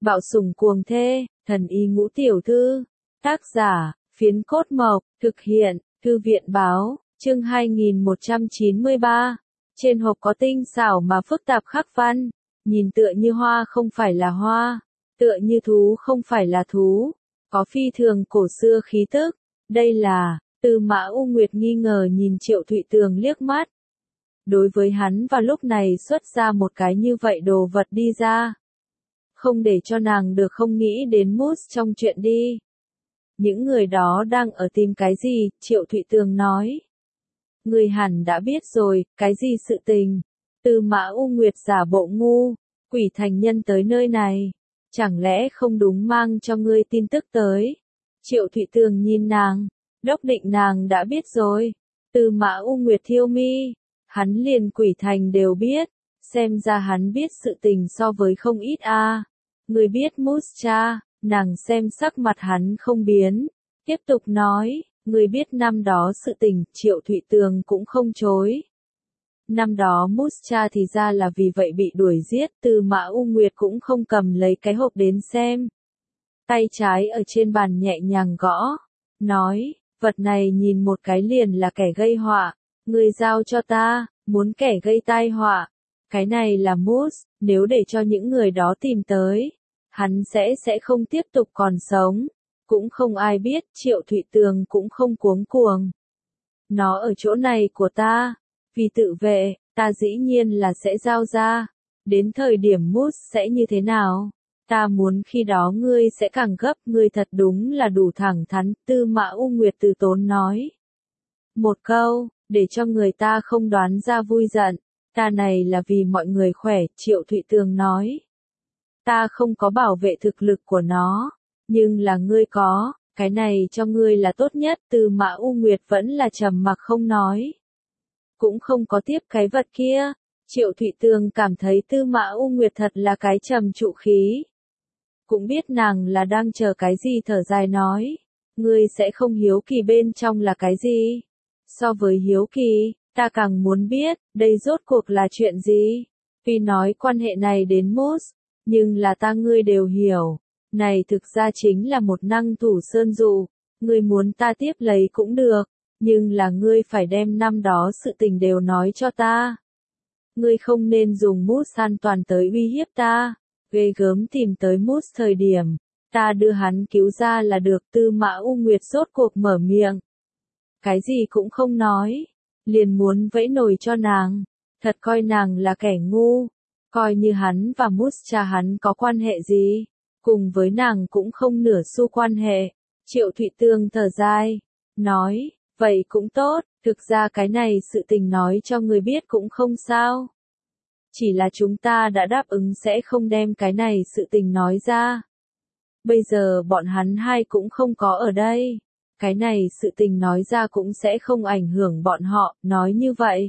Bạo sủng cuồng thê, thần y ngũ tiểu thư. Tác giả, Phiến Cốt Mộc, thực hiện, Thư viện báo, chương 2193. Trên hộp có tinh xảo mà phức tạp khắc văn, nhìn tựa như hoa không phải là hoa, tựa như thú không phải là thú, có phi thường cổ xưa khí tức. Đây là, Tư Mã U Nguyệt nghi ngờ nhìn Triệu Thụy Tường liếc mắt. Đối với hắn vào lúc này xuất ra một cái như vậy đồ vật đi ra. Không để cho nàng được không nghĩ đến mút trong chuyện đi. Những người đó đang ở tìm cái gì, Triệu Thụy Tường nói. Người hẳn đã biết rồi, cái gì sự tình. Tư Mã U Nguyệt giả bộ ngu, Quỷ Thành Nhân tới nơi này. Chẳng lẽ không đúng mang cho ngươi tin tức tới. Triệu Thụy Tường nhìn nàng, đốc định nàng đã biết rồi. Tư Mã U Nguyệt thiêu mi, hắn liền Quỷ Thành đều biết. Xem ra hắn biết sự tình so với không ít a. Người biết Muscha, nàng xem sắc mặt hắn không biến. Tiếp tục nói, người biết năm đó sự tình, Triệu Thụy Tường cũng không chối. Năm đó Muscha thì ra là vì vậy bị đuổi giết, Tư Mã U Nguyệt cũng không cầm lấy cái hộp đến xem. Tay trái ở trên bàn nhẹ nhàng gõ, nói, vật này nhìn một cái liền là kẻ gây họa, người giao cho ta, muốn kẻ gây tai họa. Cái này là Mus, nếu để cho những người đó tìm tới, hắn sẽ không tiếp tục còn sống. Cũng không ai biết, Triệu Thụy Tường cũng không cuống cuồng. Nó ở chỗ này của ta, vì tự vệ, ta dĩ nhiên là sẽ giao ra. Đến thời điểm Mus sẽ như thế nào? Ta muốn khi đó ngươi sẽ càng gấp, ngươi thật đúng là đủ thẳng thắn, Tư Mã U Nguyệt từ tốn nói. Một câu, để cho người ta không đoán ra vui giận, ta này là vì mọi người khỏe, Triệu Thụy Tường nói. Ta không có bảo vệ thực lực của nó, nhưng là ngươi có, cái này cho ngươi là tốt nhất, Tư Mã U Nguyệt vẫn là trầm mặc không nói. Cũng không có tiếp cái vật kia, Triệu Thụy Tường cảm thấy Tư Mã U Nguyệt thật là cái trầm trụ khí. Cũng biết nàng là đang chờ cái gì, thở dài nói, ngươi sẽ không hiếu kỳ bên trong là cái gì. So với hiếu kỳ, ta càng muốn biết, đây rốt cuộc là chuyện gì. Vì nói quan hệ này đến Mus, nhưng là ta ngươi đều hiểu. Này thực ra chính là một năng thủ sơn dụ, ngươi muốn ta tiếp lấy cũng được, nhưng là ngươi phải đem năm đó sự tình đều nói cho ta. Ngươi không nên dùng Mus an toàn tới uy hiếp ta, ghê gớm tìm tới Mus thời điểm, ta đưa hắn cứu ra là được. Tư Mã U Nguyệt rốt cuộc mở miệng. Cái gì cũng không nói, liền muốn vẫy nồi cho nàng, thật coi nàng là kẻ ngu, coi như hắn và Muscha hắn có quan hệ gì. Cùng với nàng cũng không nửa xu quan hệ. Triệu Thụy Tường thở dài, nói, vậy cũng tốt, thực ra cái này sự tình nói cho người biết cũng không sao. Chỉ là chúng ta đã đáp ứng sẽ không đem cái này sự tình nói ra. Bây giờ bọn hắn hai cũng không có ở đây. Cái này sự tình nói ra cũng sẽ không ảnh hưởng bọn họ, nói như vậy.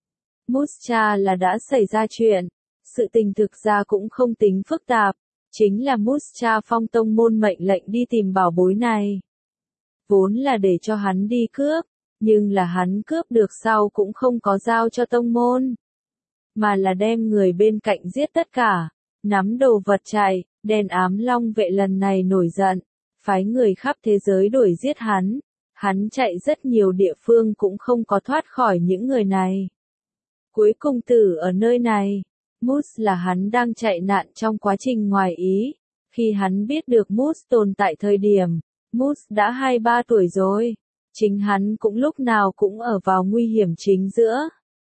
Muscha là đã xảy ra chuyện. Sự tình thực ra cũng không tính phức tạp. Chính là Muscha phong tông môn mệnh lệnh đi tìm bảo bối này. Vốn là để cho hắn đi cướp, nhưng là hắn cướp được sau cũng không có giao cho tông môn. Mà là đem người bên cạnh giết tất cả, nắm đồ vật chạy, Đen Ám Long vệ lần này nổi giận, phái người khắp thế giới đuổi giết hắn. Hắn chạy rất nhiều địa phương cũng không có thoát khỏi những người này. Cuối cùng tử ở nơi này. Mus là hắn đang chạy nạn trong quá trình ngoài ý. Khi hắn biết được Mus tồn tại thời điểm, Mus đã 2-3 tuổi rồi. Chính hắn cũng lúc nào cũng ở vào nguy hiểm chính giữa.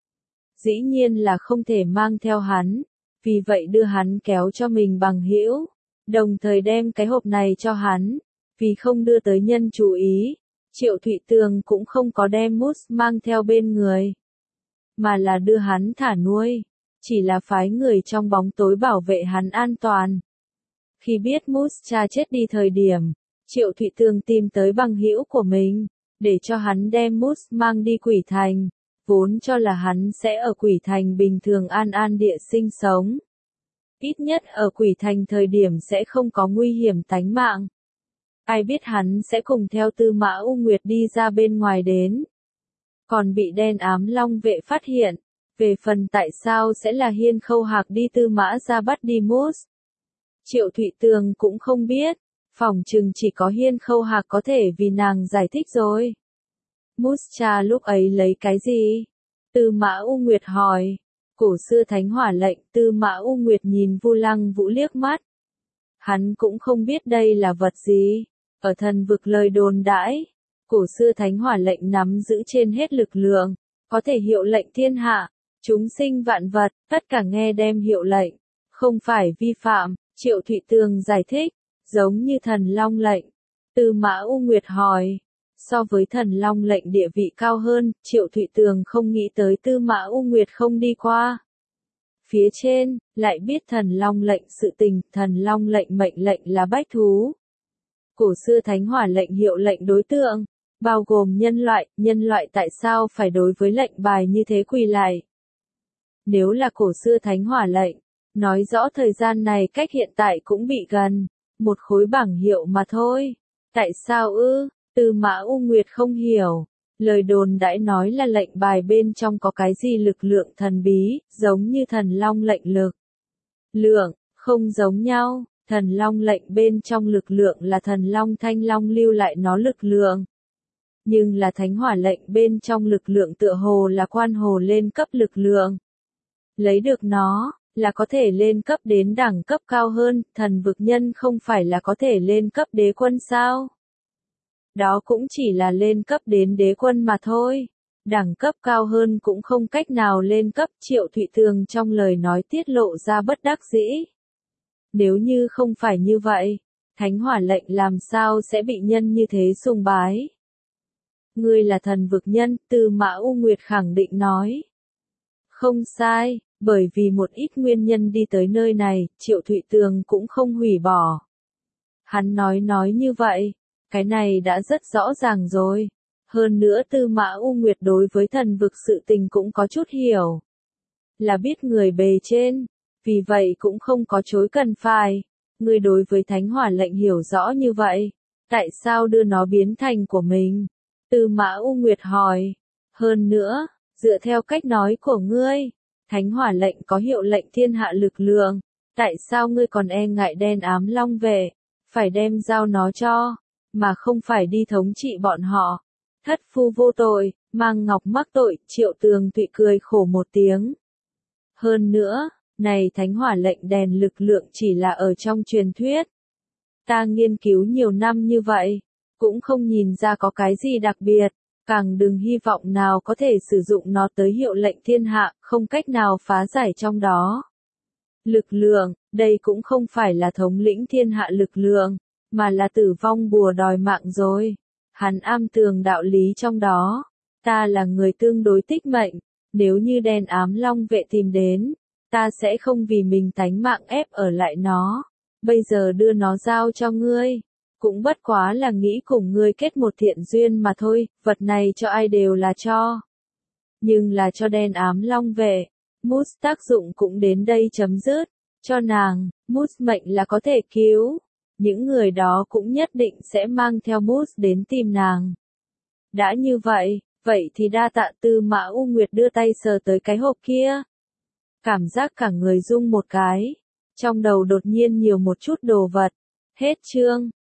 Dĩ nhiên là không thể mang theo hắn, vì vậy đưa hắn kéo cho mình bằng hữu, đồng thời đem cái hộp này cho hắn, vì không đưa tới nhân chú ý. Triệu Thụy Tường cũng không có đem Mus mang theo bên người, mà là đưa hắn thả nuôi. Chỉ là phái người trong bóng tối bảo vệ hắn an toàn. Khi biết Muscha chết đi thời điểm, Triệu Thụy Tường tìm tới bằng hữu của mình, để cho hắn đem Mus mang đi Quỷ Thành, vốn cho là hắn sẽ ở Quỷ Thành bình thường an an địa sinh sống. Ít nhất ở Quỷ Thành thời điểm sẽ không có nguy hiểm tánh mạng. Ai biết hắn sẽ cùng theo Tư Mã U Nguyệt đi ra bên ngoài đến. Còn bị Đen Ám Long vệ phát hiện. Về phần tại sao sẽ là Hiên Khâu Hạc đi Tư Mã ra bắt đi Mus. Triệu Thụy Tường cũng không biết, phỏng chừng chỉ có Hiên Khâu Hạc có thể vì nàng giải thích rồi. Muscha lúc ấy lấy cái gì? Tư Mã U Nguyệt hỏi. Cổ xưa thánh hỏa lệnh. Tư Mã U Nguyệt nhìn Vu Lăng Vũ liếc mắt. Hắn cũng không biết đây là vật gì. Ở thần vực lời đồn đãi, cổ xưa thánh hỏa lệnh nắm giữ trên hết lực lượng, có thể hiệu lệnh thiên hạ, chúng sinh vạn vật, tất cả nghe đem hiệu lệnh, không phải vi phạm. Triệu Thụy Tường giải thích, giống như thần long lệnh. Tư Mã U Nguyệt hỏi. So với thần long lệnh địa vị cao hơn, Triệu Thụy Tường không nghĩ tới Tư Mã U Nguyệt không đi qua. Phía trên, lại biết thần long lệnh sự tình, thần long lệnh mệnh lệnh là bách thú. Cổ xưa thánh hỏa lệnh hiệu lệnh đối tượng, bao gồm nhân loại tại sao phải đối với lệnh bài như thế quỳ lại? Nếu là cổ xưa thánh hỏa lệnh, nói rõ thời gian này cách hiện tại cũng bị gần, một khối bảng hiệu mà thôi. Tại sao ư? Tư Mã U Nguyệt không hiểu. Lời đồn đãi nói là lệnh bài bên trong có cái gì lực lượng thần bí, giống như thần long lệnh lực. Lượng, không giống nhau, thần long lệnh bên trong lực lượng là thần long thanh long lưu lại nó lực lượng. Nhưng là thánh hỏa lệnh bên trong lực lượng tựa hồ là quan hồ lên cấp lực lượng. Lấy được nó, là có thể lên cấp đến đẳng cấp cao hơn, thần vực nhân không phải là có thể lên cấp đế quân sao? Đó cũng chỉ là lên cấp đến đế quân mà thôi. Đẳng cấp cao hơn cũng không cách nào lên cấp. Triệu Thụy Tường trong lời nói tiết lộ ra bất đắc dĩ. Nếu như không phải như vậy, thánh hỏa lệnh làm sao sẽ bị nhân như thế sùng bái? Ngươi là thần vực nhân, Tư Mã U Nguyệt khẳng định nói. Không sai, bởi vì một ít nguyên nhân đi tới nơi này, Triệu Thụy Tường cũng không hủy bỏ. Hắn nói như vậy. Cái này đã rất rõ ràng rồi. Hơn nữa Tư Mã U Nguyệt đối với thần vực sự tình cũng có chút hiểu. Là biết người bề trên. Vì vậy cũng không có chối cần phải. Người đối với thánh hỏa lệnh hiểu rõ như vậy. Tại sao đưa nó biến thành của mình? Tư Mã U Nguyệt hỏi. Hơn nữa, dựa theo cách nói của ngươi, thánh hỏa lệnh có hiệu lệnh thiên hạ lực lượng. Tại sao ngươi còn e ngại đen ám long về? Phải đem giao nó cho. Mà không phải đi thống trị bọn họ. Thất phu vô tội, mang ngọc mắc tội. Triệu Tường Thụy cười khổ một tiếng. Hơn nữa, này thánh hỏa lệnh đèn lực lượng chỉ là ở trong truyền thuyết. Ta nghiên cứu nhiều năm như vậy, cũng không nhìn ra có cái gì đặc biệt, càng đừng hy vọng nào có thể sử dụng nó tới hiệu lệnh thiên hạ, không cách nào phá giải trong đó. Lực lượng, đây cũng không phải là thống lĩnh thiên hạ lực lượng, mà là tử vong bùa đòi mạng rồi. Hắn am tường đạo lý trong đó. Ta là người tương đối tích mệnh, nếu như đen ám long vệ tìm đến, ta sẽ không vì mình tánh mạng ép ở lại nó. Bây giờ đưa nó giao cho ngươi, cũng bất quá là nghĩ cùng ngươi kết một thiện duyên mà thôi, vật này cho ai đều là cho. Nhưng là cho đen ám long vệ, Mút tác dụng cũng đến đây chấm dứt. Cho nàng, Mút mệnh là có thể cứu. Những người đó cũng nhất định sẽ mang theo Mút đến tìm nàng. Đã như vậy, vậy thì đa tạ. Tư Mã U Nguyệt đưa tay sờ tới cái hộp kia. Cảm giác cả người rung một cái. Trong đầu đột nhiên nhiều một chút đồ vật. Hết chương.